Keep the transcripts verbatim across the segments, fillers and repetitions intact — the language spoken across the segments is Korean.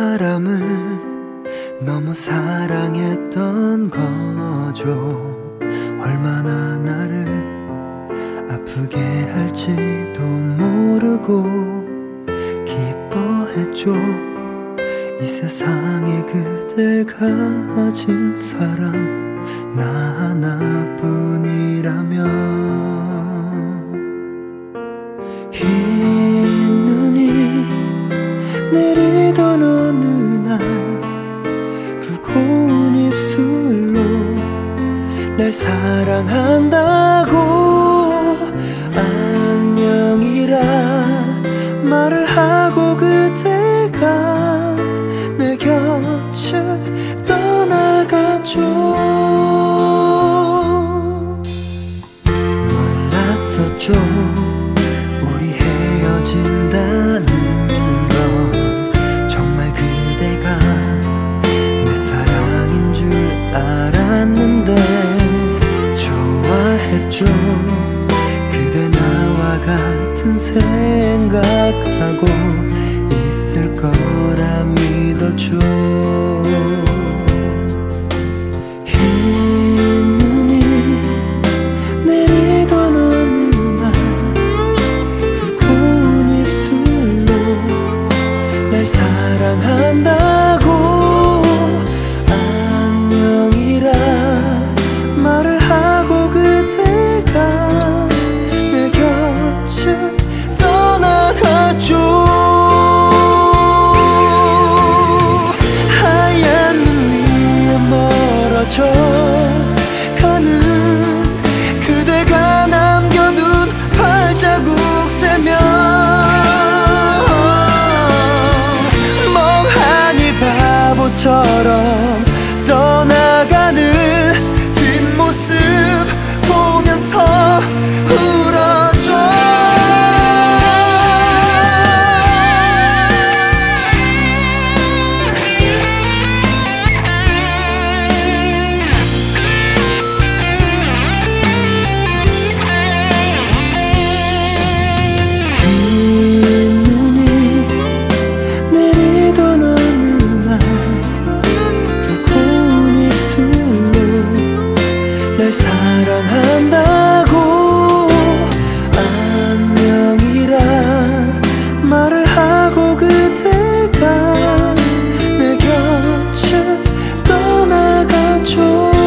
사람을 너무 사랑했던 거죠. 얼마나 나를 아프게 할지도 모르고 기뻐했죠. 이 세상에 그댈 가진 사람 나 하나뿐이라면. 흰 눈이 내리던 어느 날 그 고운 입술로 날 사랑한다고 안녕이라 말을 하고 그대가 내 곁을 떠나갔죠. 몰랐었죠 우리 헤어진다는 건. 정말 그대가 내 사랑인 줄 알았는데 좋아했죠. 그대 나와 같은 생각하고 있을 거라 믿었죠. 흰 눈이 내리던 어느 날 그 고운 입술로 날 사랑한다고 안녕이라 말을 하고 그대가 내 곁을 떠나갔죠. 하얀 눈 위에 멀어져 가는 그대가 남겨둔 발자국 세며 멍하니 바보처럼 떠나가는 뒷모습 보면서 울어줘. 흰 눈이 내리던 어느 날 그 고운 입술로 날 사랑한다고 안녕이라 말을 하고 그대가 내 곁을 떠나갔죠.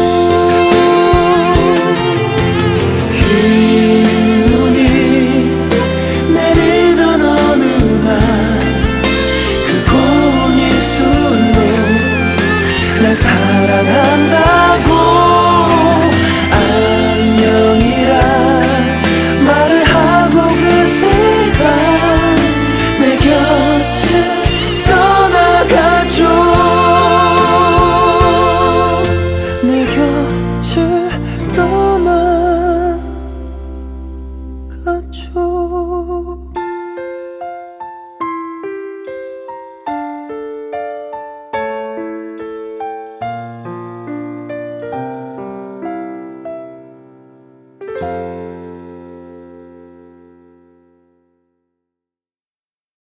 흰 눈이 내리던 어느 날 그 고운 입술로 날 사랑한다고